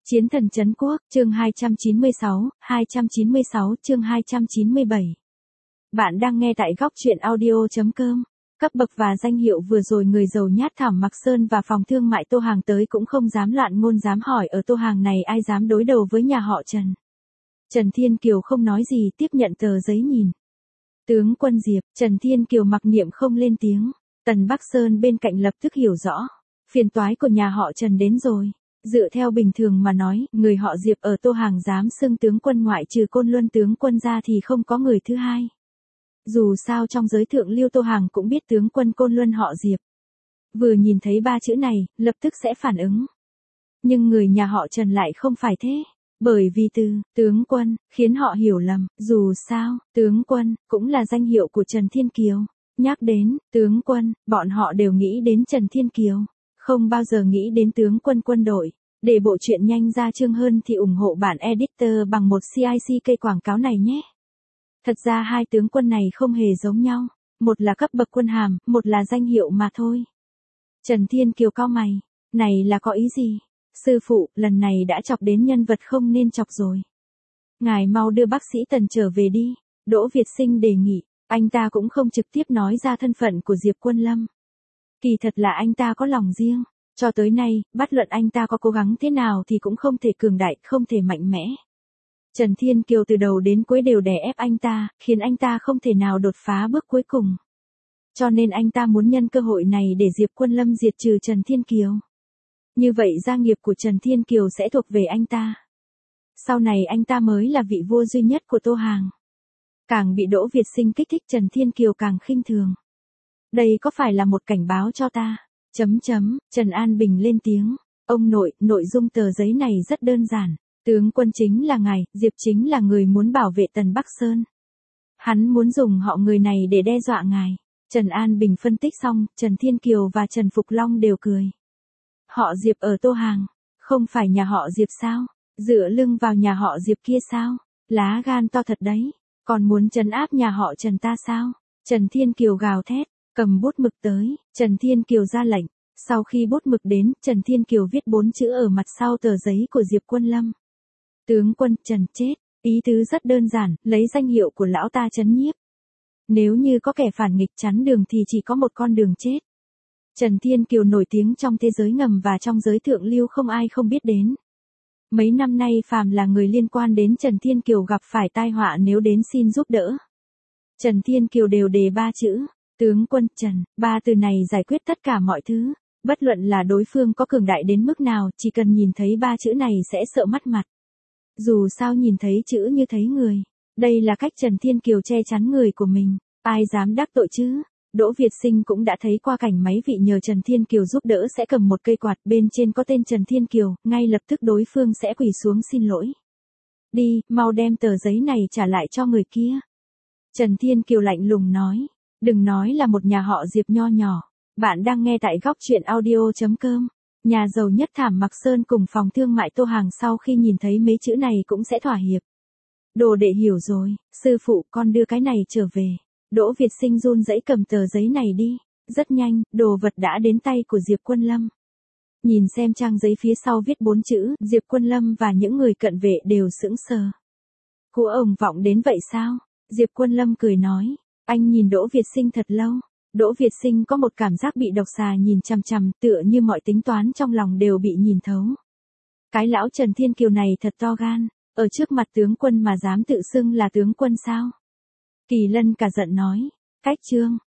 Chiến thần trấn quốc, chương 296 chương 297. Bạn đang nghe tại góc truyện audio.com. Cấp bậc và danh hiệu vừa rồi người giàu nhát thảm Mặc Sơn và phòng thương mại Tô Hàng tới cũng không dám loạn ngôn dám hỏi ở Tô Hàng này ai dám đối đầu với nhà họ Trần. Trần Thiên Kiều không nói gì tiếp nhận tờ giấy nhìn. Tướng quân Diệp, Trần Thiên Kiều mặc niệm không lên tiếng. Tần Bắc Sơn bên cạnh lập tức hiểu rõ. Phiền toái của nhà họ Trần đến rồi. Dựa theo bình thường mà nói, người họ Diệp ở Tô Hàng dám xưng tướng quân ngoại trừ Côn Luân tướng quân ra thì không có người thứ hai. Dù sao trong giới thượng lưu Tô Hàng cũng biết tướng quân Côn Luân họ Diệp. Vừa nhìn thấy ba chữ này, lập tức sẽ phản ứng. Nhưng người nhà họ Trần lại không phải thế. Bởi vì từ tướng quân khiến họ hiểu lầm, dù sao, tướng quân cũng là danh hiệu của Trần Thiên Kiều. Nhắc đến tướng quân, bọn họ đều nghĩ đến Trần Thiên Kiều, không bao giờ nghĩ đến tướng quân quân đội. Để bộ truyện nhanh ra chương hơn thì ủng hộ bản editor bằng một CIC quảng cáo này nhé. Thật ra hai tướng quân này không hề giống nhau, một là cấp bậc quân hàm, một là danh hiệu mà thôi. Trần Thiên Kiều cau mày, này là có ý gì? Sư phụ, lần này đã chọc đến nhân vật không nên chọc rồi. Ngài mau đưa bác sĩ Tần trở về đi, Đỗ Việt Sinh đề nghị, anh ta cũng không trực tiếp nói ra thân phận của Diệp Quân Lâm. Kỳ thật là anh ta có lòng riêng, cho tới nay, bất luận anh ta có cố gắng thế nào thì cũng không thể cường đại, không thể mạnh mẽ. Trần Thiên Kiều từ đầu đến cuối đều đè ép anh ta, khiến anh ta không thể nào đột phá bước cuối cùng. Cho nên anh ta muốn nhân cơ hội này để Diệp Quân Lâm diệt trừ Trần Thiên Kiều. Như vậy gia nghiệp của Trần Thiên Kiều sẽ thuộc về anh ta. Sau này anh ta mới là vị vua duy nhất của Tô Hàng. Càng bị Đỗ Việt Sinh kích thích Trần Thiên Kiều càng khinh thường. Đây có phải là một cảnh báo cho ta? Trần An Bình lên tiếng. Ông nội, nội dung tờ giấy này rất đơn giản. Tướng quân chính là ngài, Diệp chính là người muốn bảo vệ Tần Bắc Sơn. Hắn muốn dùng họ người này để đe dọa ngài. Trần An Bình phân tích xong, Trần Thiên Kiều và Trần Phục Long đều cười. Họ Diệp ở Tô Hàng, không phải nhà họ Diệp sao? Dựa lưng vào nhà họ Diệp kia sao? Lá gan to thật đấy, còn muốn trấn áp nhà họ Trần ta sao? Trần Thiên Kiều gào thét, cầm bút mực tới, Trần Thiên Kiều ra lệnh. Sau khi bút mực đến, Trần Thiên Kiều viết 4 chữ ở mặt sau tờ giấy của Diệp Quân Lâm. Tướng quân Trần chết, ý tứ rất đơn giản, lấy danh hiệu của lão ta trấn nhiếp. Nếu như có kẻ phản nghịch chắn đường thì chỉ có một con đường chết. Trần Thiên Kiều nổi tiếng trong thế giới ngầm và trong giới thượng lưu không ai không biết đến. Mấy năm nay phàm là người liên quan đến Trần Thiên Kiều gặp phải tai họa nếu đến xin giúp đỡ. Trần Thiên Kiều đều đề 3 chữ, tướng quân Trần, 3 từ này giải quyết tất cả mọi thứ. Bất luận là đối phương có cường đại đến mức nào, chỉ cần nhìn thấy 3 chữ này sẽ sợ mất mặt. Dù sao nhìn thấy chữ như thấy người. Đây là cách Trần Thiên Kiều che chắn người của mình. Ai dám đắc tội chứ? Đỗ Việt Sinh cũng đã thấy qua cảnh mấy vị nhờ Trần Thiên Kiều giúp đỡ sẽ cầm một cây quạt bên trên có tên Trần Thiên Kiều, ngay lập tức đối phương sẽ quỳ xuống xin lỗi. Đi, mau đem tờ giấy này trả lại cho người kia. Trần Thiên Kiều lạnh lùng nói. Đừng nói là một nhà họ Diệp nho nhỏ. Bạn đang nghe tại góc truyện audio.com. Nhà giàu nhất thảm Mặc Sơn cùng phòng thương mại Tô Hàng sau khi nhìn thấy mấy chữ này cũng sẽ thỏa hiệp. Đồ đệ hiểu rồi, sư phụ con đưa cái này trở về. Đỗ Việt Sinh run rẩy cầm tờ giấy này đi. Rất nhanh, đồ vật đã đến tay của Diệp Quân Lâm. Nhìn xem trang giấy phía sau viết 4 chữ, Diệp Quân Lâm và những người cận vệ đều sững sờ. Của ông vọng đến vậy sao? Diệp Quân Lâm cười nói. Anh nhìn Đỗ Việt Sinh thật lâu. Đỗ Việt Sinh có một cảm giác bị độc xà nhìn chằm chằm, tựa như mọi tính toán trong lòng đều bị nhìn thấu. Cái lão Trần Thiên Kiều này thật to gan, ở trước mặt tướng quân mà dám tự xưng là tướng quân sao? Kỳ Lân cả giận nói, cách trương,